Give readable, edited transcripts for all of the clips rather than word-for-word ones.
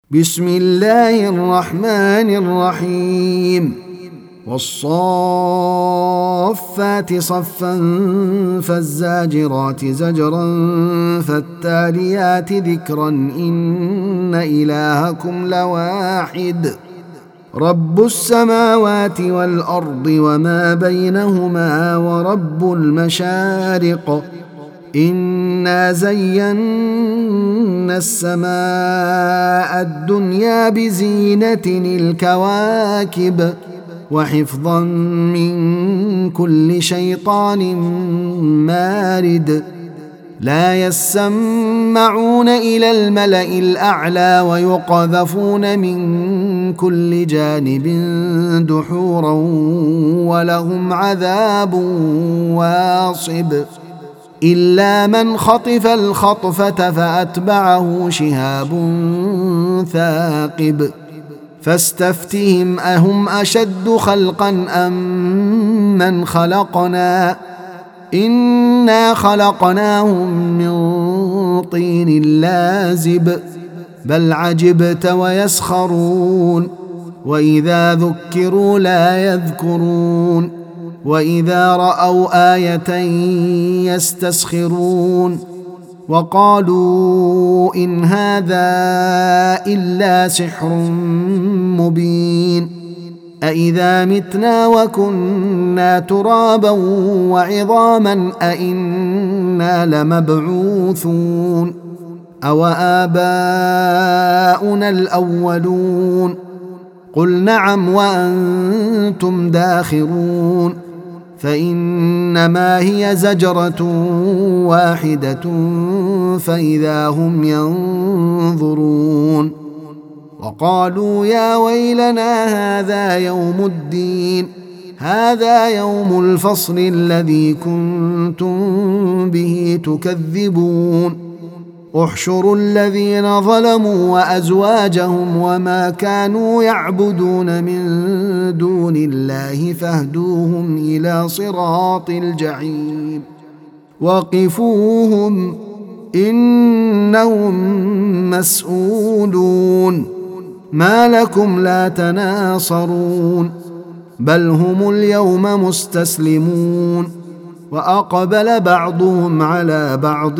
بسم الله الرحمن الرحيم والصافات صفا فالزاجرات زجرا فالتاليات ذكرا إن إلهكم لواحد رب السماوات والأرض وما بينهما ورب المشارق إنا زينا السماء الدنيا بزينة الكواكب وحفظا من كل شيطان مارد لا يسمعون إلى الملأ الأعلى ويقذفون من كل جانب دحورا ولهم عذاب واصب إلا من خطف الخطفة فأتبعه شهاب ثاقب فاستفتهم أهم أشد خلقا أم من خلقنا إنا خلقناهم من طين لازب بل عجبت ويسخرون وإذا ذكروا لا يذكرون وإذا رأوا آية يستسخرون وقالوا إن هذا إلا سحر مبين أإذا متنا وكنا ترابا وعظاما أإنا لمبعوثون أو آباؤنا الأولون قل نعم وأنتم داخرون فإنما هي زجرة واحدة فإذا هم ينظرون وقالوا يا ويلنا هذا يوم الدين هذا يوم الفصل الذي كنتم به تكذبون احشروا الذين ظلموا وأزواجهم وما كانوا يعبدون من دون الله فاهدوهم إلى صراط الجحيم وقفوهم إنهم مسؤولون ما لكم لا تناصرون بل هم اليوم مستسلمون وأقبل بعضهم على بعض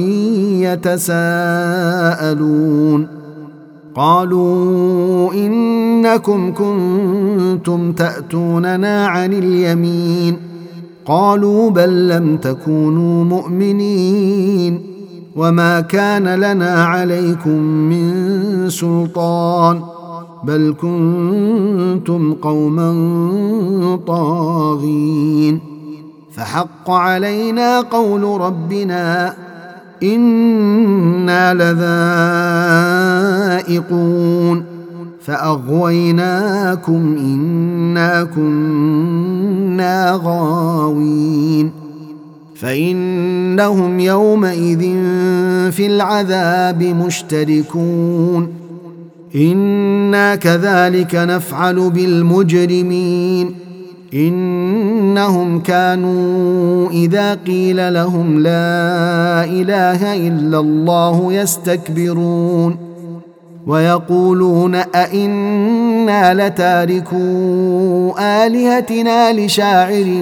يتساءلون قالوا إنكم كنتم تأتوننا عن اليمين قالوا بل لم تكونوا مؤمنين وما كان لنا عليكم من سلطان بل كنتم قوما طاغين فحق علينا قول ربنا إنا لذائقون فأغويناكم إنا كنا غاوين فإنهم يومئذ في العذاب مشتركون إنا كذلك نفعل بالمجرمين إنهم كانوا إذا قيل لهم لا إله إلا الله يستكبرون ويقولون أئنا لتاركو آلهتنا لشاعر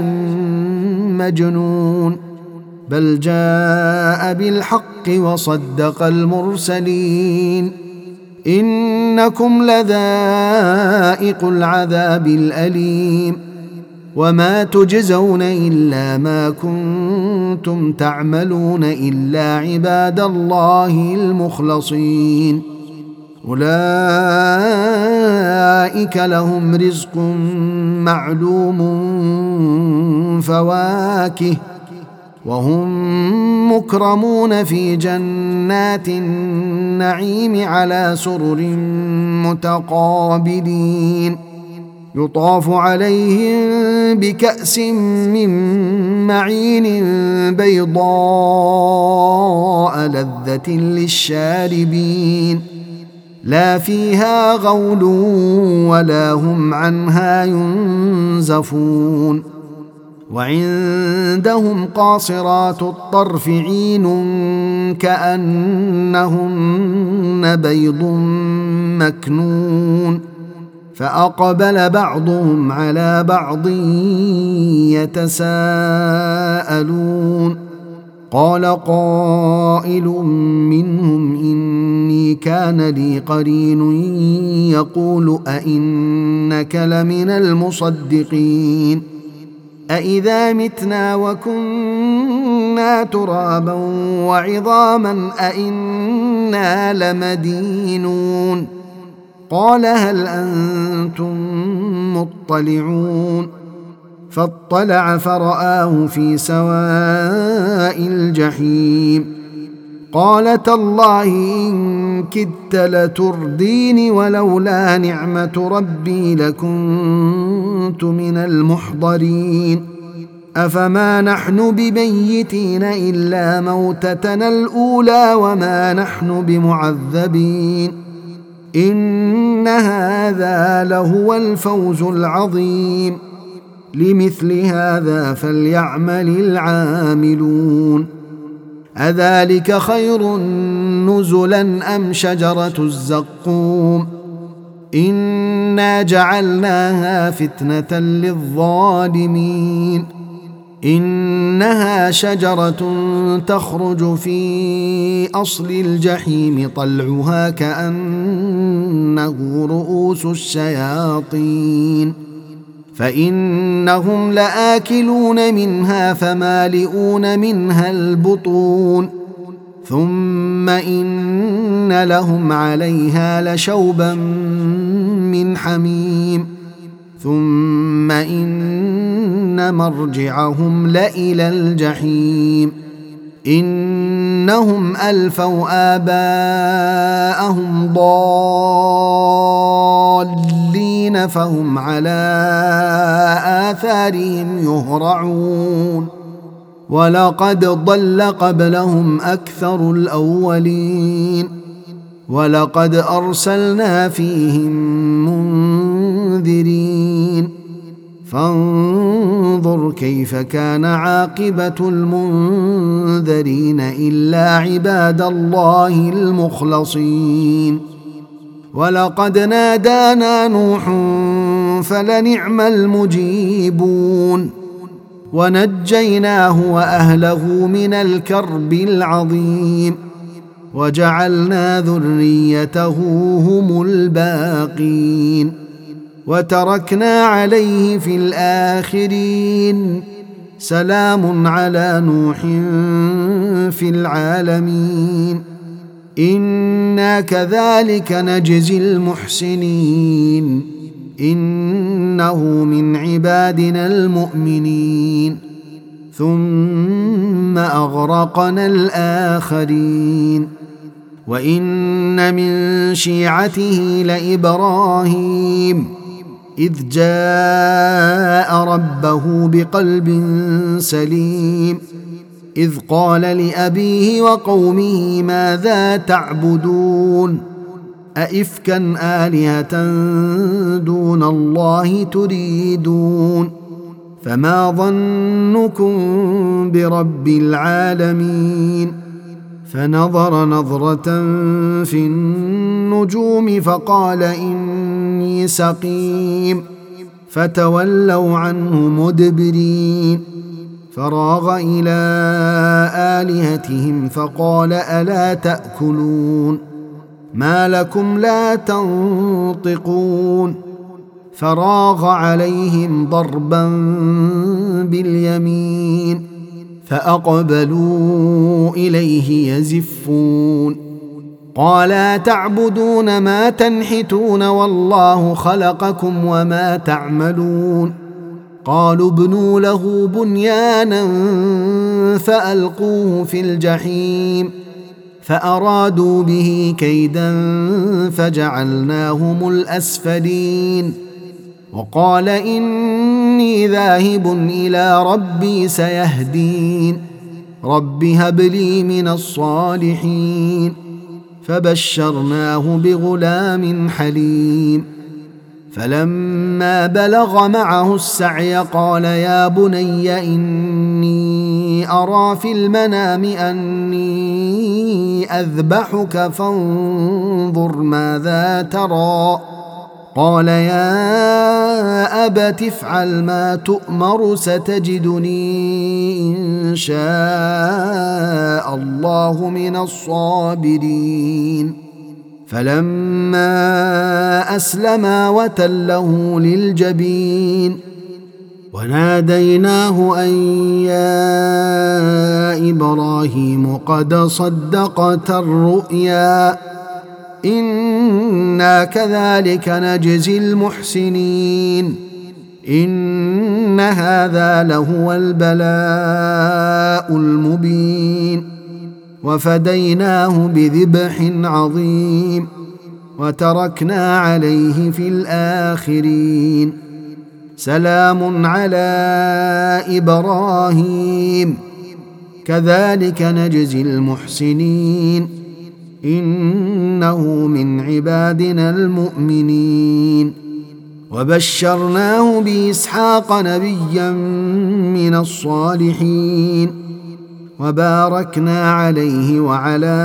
مجنون بل جاء بالحق وصدق المرسلين إنكم لذائق العذاب الأليم وما تجزون إلا ما كنتم تعملون إلا عباد الله المخلصين أولئك لهم رزق معلوم فواكه وهم مكرمون في جنات النعيم على سرر متقابلين يطاف عليهم بكأس من معين بيضاء لذة للشاربين لا فيها غول ولا هم عنها ينزفون وعندهم قاصرات الطرف عين كأنهن بيض مكنون فأقبل بعضهم على بعض يتساءلون قال قائل منهم إني كان لي قرين يقول أئنك لمن المصدقين أإذا متنا وكنا ترابا وعظاما أئنا لمدينون قال هل أنتم مطلعون فاطلع فرآه في سواء الجحيم قال تالله إن كدت لتردين ولولا نعمة ربي لكنت من المحضرين أفما نحن بميتين إلا موتتنا الأولى وما نحن بمعذبين إن هذا لهو الفوز العظيم لمثل هذا فليعمل العاملون أذلك خير نزلا أم شجرة الزقوم إنا جعلناها فتنة للظالمين إنها شجرة تخرج في أصل الجحيم طلعها كأنه رؤوس الشياطين فإنهم لآكلون منها فمالئون منها البطون ثم إن لهم عليها لشوبا من حميم ثم إن مرجعهم لإلى الجحيم إنهم ألفوا آباءهم ضالين فهم على آثارهم يهرعون ولقد ضل قبلهم أكثر الأولين ولقد أرسلنا فيهم منذرين فانظر كيف كان عاقبة المنذرين إلا عباد الله المخلصين ولقد نادانا نوح فلنعم المجيبون ونجيناه وأهله من الكرب العظيم وجعلنا ذريته هم الباقين وتركنا عليه في الآخرين سلام على نوح في العالمين إنا كذلك نجزي المحسنين إنه من عبادنا المؤمنين ثم أغرقنا الآخرين وإن من شيعته لإبراهيم إذ جاء ربه بقلب سليم إذ قال لأبيه وقومه ماذا تعبدون أئفكا آلهة دون الله تريدون فما ظنكم برب العالمين فنظر نظرة في النجوم فقال إني سقيم فتولوا عنه مدبرين فراغ إلى آلهتهم فقال ألا تأكلون ما لكم لا تنطقون فراغ عليهم ضربا باليمين فأقبلوا إليه يزفون قالا تعبدون ما تنحتون والله خلقكم وما تعملون قالوا ابنوا له بنيانا فألقوه في الجحيم فأرادوا به كيدا فجعلناهم الأسفلين وقال إني ذاهب إلى ربي سيهدين رب هب لي من الصالحين فبشرناه بغلام حليم فلما بلغ معه السعي قال يا بني إني أرى في المنام أني أذبحك فانظر ماذا ترى. قال يا أبت افعل ما تؤمر ستجدني إن شاء الله من الصابرين. فلما أسلما وتله للجبين وناديناه أن يا إبراهيم قد صدقت الرؤيا إنا كذلك نجزي المحسنين إن هذا لهو البلاء المبين. وفديناه بذبح عظيم وتركنا عليه في الآخرين. سلام على إبراهيم كذلك نجزي المحسنين إنه من عبادنا المؤمنين. وبشرناه بإسحاق نبيا من الصالحين وباركنا عليه وعلى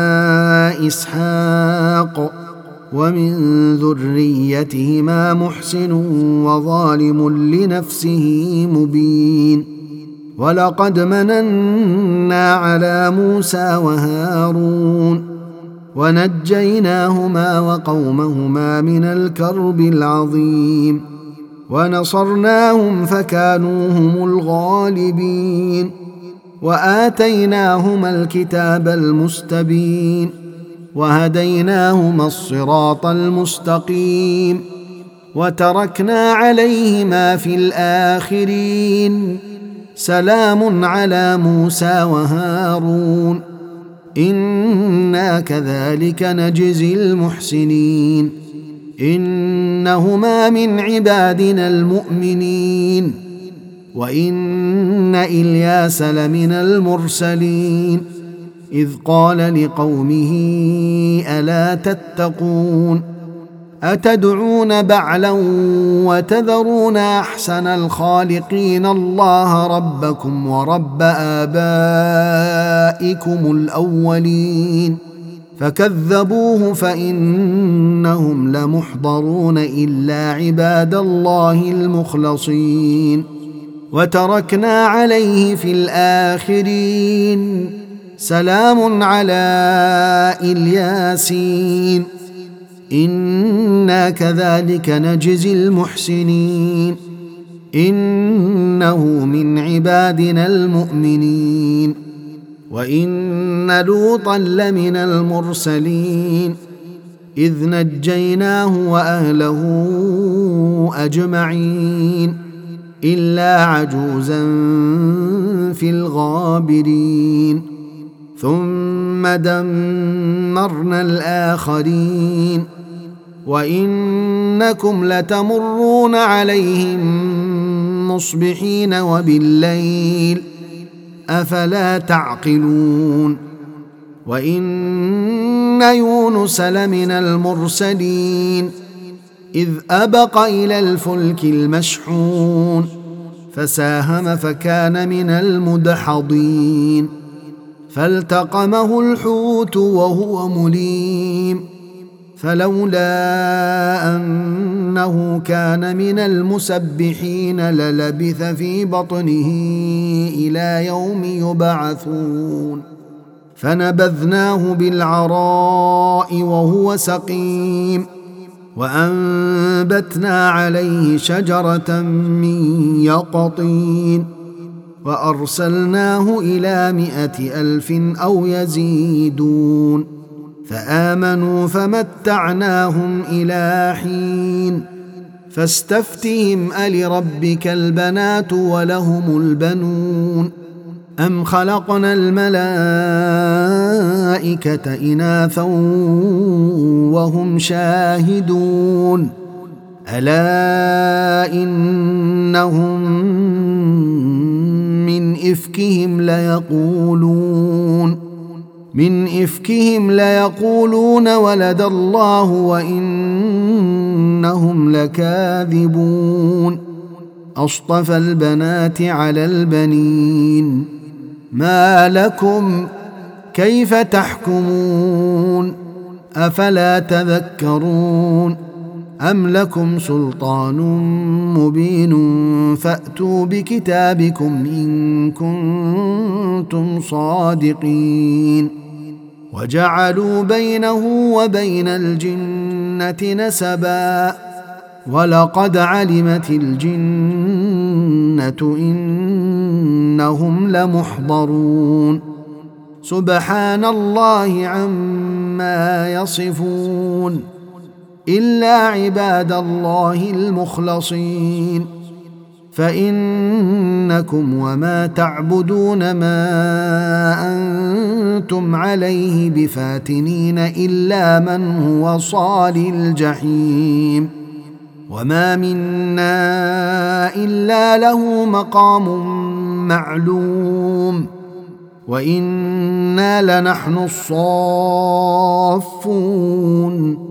إسحاق ومن ذريتهما محسن وظالم لنفسه مبين. ولقد مننا على موسى وهارون ونجيناهما وقومهما من الكرب العظيم ونصرناهم فكانوا هم الغالبين. وآتيناهما الكتاب المستبين وهديناهما الصراط المستقيم وتركنا عليهما في الآخرين. سلام على موسى وهارون إنا كذلك نجزي المحسنين إنهما من عبادنا المؤمنين. وإن إلياس لمن المرسلين إذ قال لقومه ألا تتقون أتدعون بعلا وتذرون أحسن الخالقين الله ربكم ورب آبائكم الأولين. فكذبوه فإنهم لمحضرون إلا عباد الله المخلصين. وتركنا عليه في الآخرين. سلام على الياسين إنا كذلك نجزي المحسنين إنه من عبادنا المؤمنين. وإن لوطا لمن المرسلين إذ نجيناه وأهله أجمعين إلا عجوزا في الغابرين. ثم دمرنا الآخرين وإنكم لتمرون عليهم مصبحين وبالليل أفلا تعقلون. وإن يونس لمن المرسلين إذ أبق إلى الفلك المشحون فساهم فكان من المدحضين فالتقمه الحوت وهو مليم فلولا أنه كان من المسبحين للبث في بطنه إلى يوم يبعثون. فنبذناه بالعراء وهو سقيم وأنبتنا عليه شجرة من يقطين وأرسلناه إلى 100,000 أو يزيدون فآمنوا فمتعناهم إلى حين. فاستفتهم ألربك البنات ولهم البنون أم خلقنا الملائكة إناثا وهم شاهدون ألا إنهم من إفكهم ليقولون من إفكهم ليقولون ولد الله وإنهم لكاذبون أصطفى البنات على البنين ما لكم كيف تحكمون أفلا تذكرون أم لكم سلطان مبين فأتوا بكتابكم إن كنتم صادقين وجعلوا بينه وبين الجنة نسبا ولقد علمت الجنة إنهم لمحضرون سبحان الله عما يصفون إلا عباد الله المخلصين فإنكم وما تعبدون ما أنتم عليه بفاتنين إلا من هو صال الجحيم وما منا إلا له مقام معلوم وإنا لنحن الصافون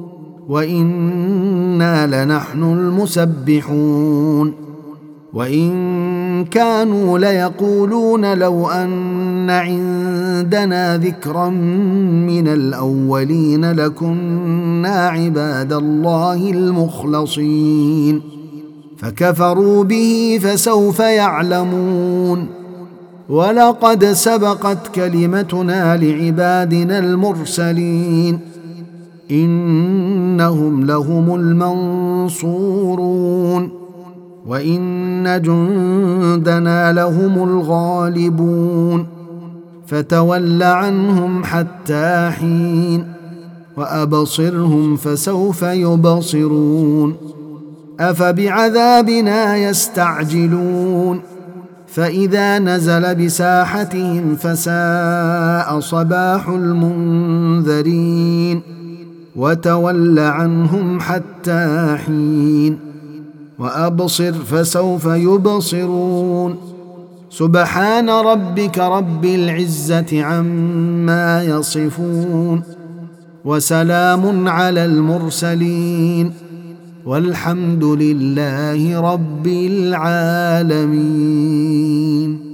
وإنا لنحن المسبحون وإن كانوا ليقولون لو أن عندنا ذكرا من الأولين لكنا عباد الله المخلصين فكفروا به فسوف يعلمون ولقد سبقت كلمتنا لعبادنا المرسلين إنهم لهم المنصورون وإن جندنا لهم الغالبون فتول عنهم حتى حين وأبصرهم فسوف يبصرون أفبعذابنا يستعجلون فإذا نزل بساحتهم فساء صباح المنذرين وتول عنهم حتى حين وأبصر فسوف يبصرون سبحان ربك رب العزة عما يصفون وسلام على المرسلين والحمد لله رب العالمين.